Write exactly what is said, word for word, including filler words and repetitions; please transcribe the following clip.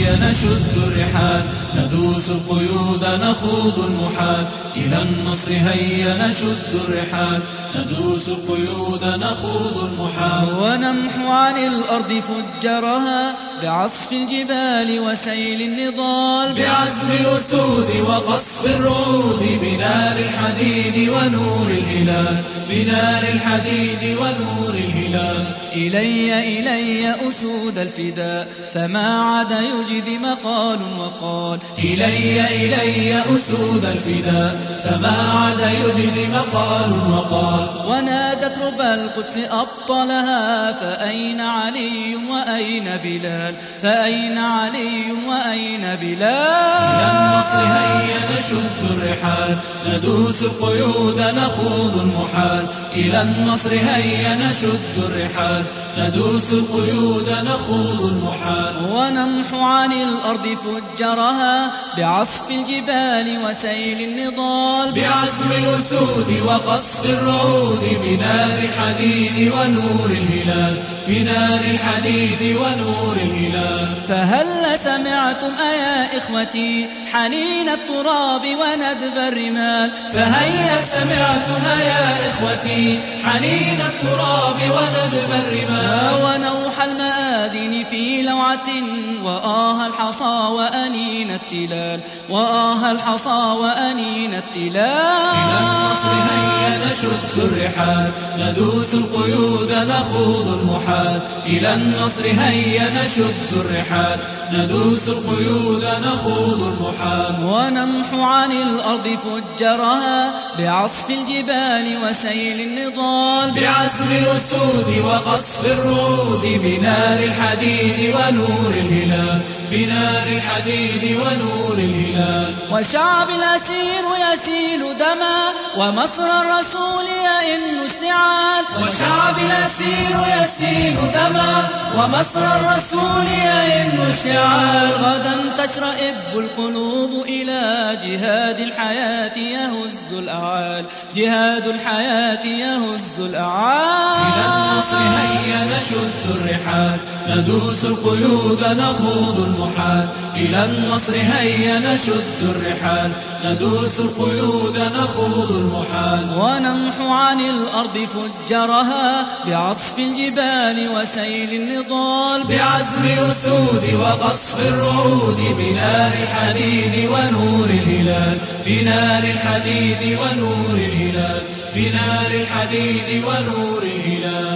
هيا نشد الرحال ندوس القيود نخوض المحال إلى النصر هيا نشد الرحال ندوس القيود نخوض المحال ونمحو عن الأرض فجرها بعصف الجبال وسيل النضال بعزم الأسود وقصف الرعود بنار الحديد ونور الهلال بنار الحديد ونور الهلال إلي إلي أسود الفداء فما عاد يجدي مقال وقال إلي إلي أسود الفداء فما عاد يجدي مقال وقال ونادت ربى القدس أبطلها فأين علي وأين بلال فأين علي وأين بلال إلى النصر هيا نشد الرحال ندوس القيود نخوض المحال إلى النصر هيا نشد الرحال ندوس القيود نخوض المحال ونمحو عن الأرض فجرها بعصف الجبال وسيل النضال بعزم الأسود وقصف الرعود بنار الحديد ونور الهلال بنار الحديد ونور الهلال فهل سمعتم أيا إخوتي حنين التراب وندب الرمال فهيا سمعتم يا إخوتي حنين التراب وندب الرمال ونوح المآذن في لوعة وآه الحصى وأنين التلال وآه الحصى وأنين التلال إلى النصر هيا نشد الرحال ندوس القيود نخوض المحال إلى النصر هيا نشد الرحال ندوس القيود نخوض المحال ونمحو عن الأرض فجرها بعصف الجبال وسيل النضال بعزم الأسود وقصف الرعود بنار الحديد ونور الهلال بنار الحديد ونور الهلال وشعب الأسير يسيل دما ومصر الرسول يئن اشتعال وشعب الأسير يسيل دما ومصر الرسول يئن اشتعال غدا تشرئب القلوب إلى جهاد الحياة يهز الأعال جهاد الحياة يهز الأعال إلى النصر هيا نشد الرحال ندوس القيود نخوض المحال إلى النصر هيا نشد الرحال ندوس القيود نخوض المحال ونمحو عن الأرض فجرها بعصف الجبال وسيل النضال بعزم الأسود وقصف الرعود بنار الحديد ونور الهلال بنار الحديد ونور الهلال بنار الحديد ونور الهلال